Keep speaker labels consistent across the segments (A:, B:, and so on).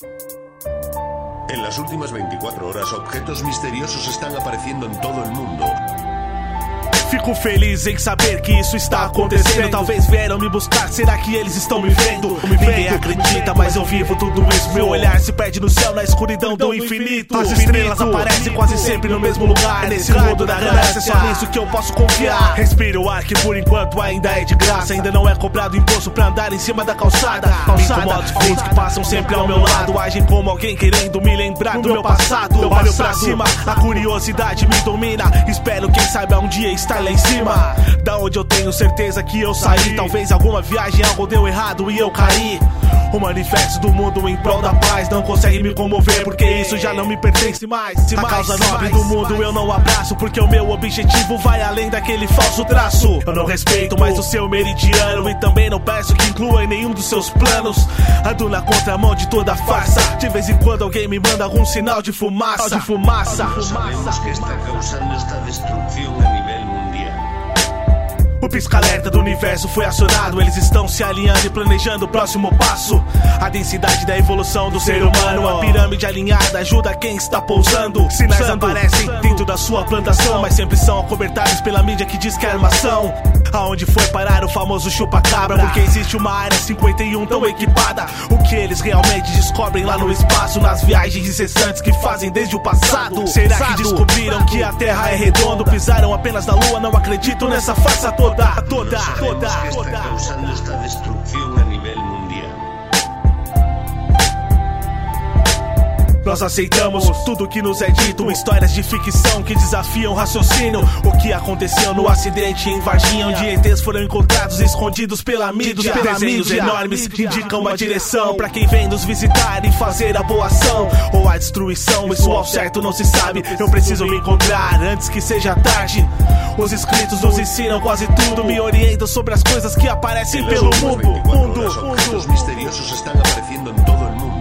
A: En las últimas 24 horas, objetos misteriosos están apareciendo en todo el mundo.
B: Fico feliz em saber que isso está acontecendo. Talvez vieram me buscar, será que eles estão me vendo? Ninguém acredita, mas eu vivo tudo isso. Meu olhar se perde no céu, na escuridão do infinito. As estrelas aparecem quase sempre no mesmo lugar. Nesse mundo da ganância, é só nisso que eu posso confiar. Respiro o ar que por enquanto ainda é de graça. Ainda não é cobrado imposto pra andar em cima da calçada. Me incomodo os fundos que passam sempre ao meu lado. Agem como alguém querendo me lembrar do meu passado. Eu olho pra cima, a curiosidade me domina. Espero quem saiba um dia estar lá em cima, da onde eu tenho certeza que eu saí. Talvez alguma viagem algo deu errado e eu caí. O manifesto do mundo em prol da paz não consegue me comover, porque isso já não me pertence mais. A causa nobre do mundo eu não abraço, porque o meu objetivo vai além daquele falso traço. Eu não respeito mais o seu meridiano e também não peço que inclua em nenhum dos seus planos. Ando na contramão de toda farsa. De vez em quando alguém me manda algum sinal de fumaça.
A: Sabemos que está causando esta destrucción a nivel mundial.
B: O pisca-alerta do universo foi acionado. Eles estão se alinhando e planejando o próximo passo. A densidade da evolução do ser humano, a pirâmide alinhada ajuda quem está pousando. Sinais aparecem dentro da sua plantação, mas sempre são acobertados pela mídia que diz que é armação. Aonde foi parar o famoso chupa-cabra? Porque existe uma área 51 tão equipada. O que eles realmente descobrem lá no espaço, nas viagens incessantes que fazem desde o passado? Será que descobriram que a Terra é redonda? Pisaram apenas na Lua? Não acredito nessa farsa toda.
A: Sabemos que está causando esta destrucción a nivel mundial.
B: Nós aceitamos tudo que nos é dito, histórias de ficção que desafiam o raciocínio. O que aconteceu no acidente em Varginha, onde ETs foram encontrados escondidos pela mídia. Desenhos enormes indicam a direção pra quem vem nos visitar e fazer a boa ação ou a destruição, isso ao certo não se sabe. Eu preciso me encontrar antes que seja tarde. Os escritos nos ensinam quase tudo, me orientam sobre as coisas que aparecem pelo mundo.
A: Objetos misteriosos están apareciendo en todo el mundo.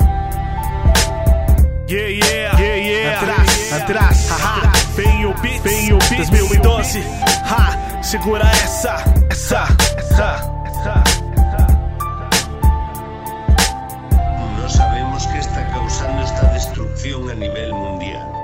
B: Yeah. Atrás, haha. Vem o beat 2012. Ha, segura essa.
A: No sabemos qué está causando esta destrucción a nivel mundial.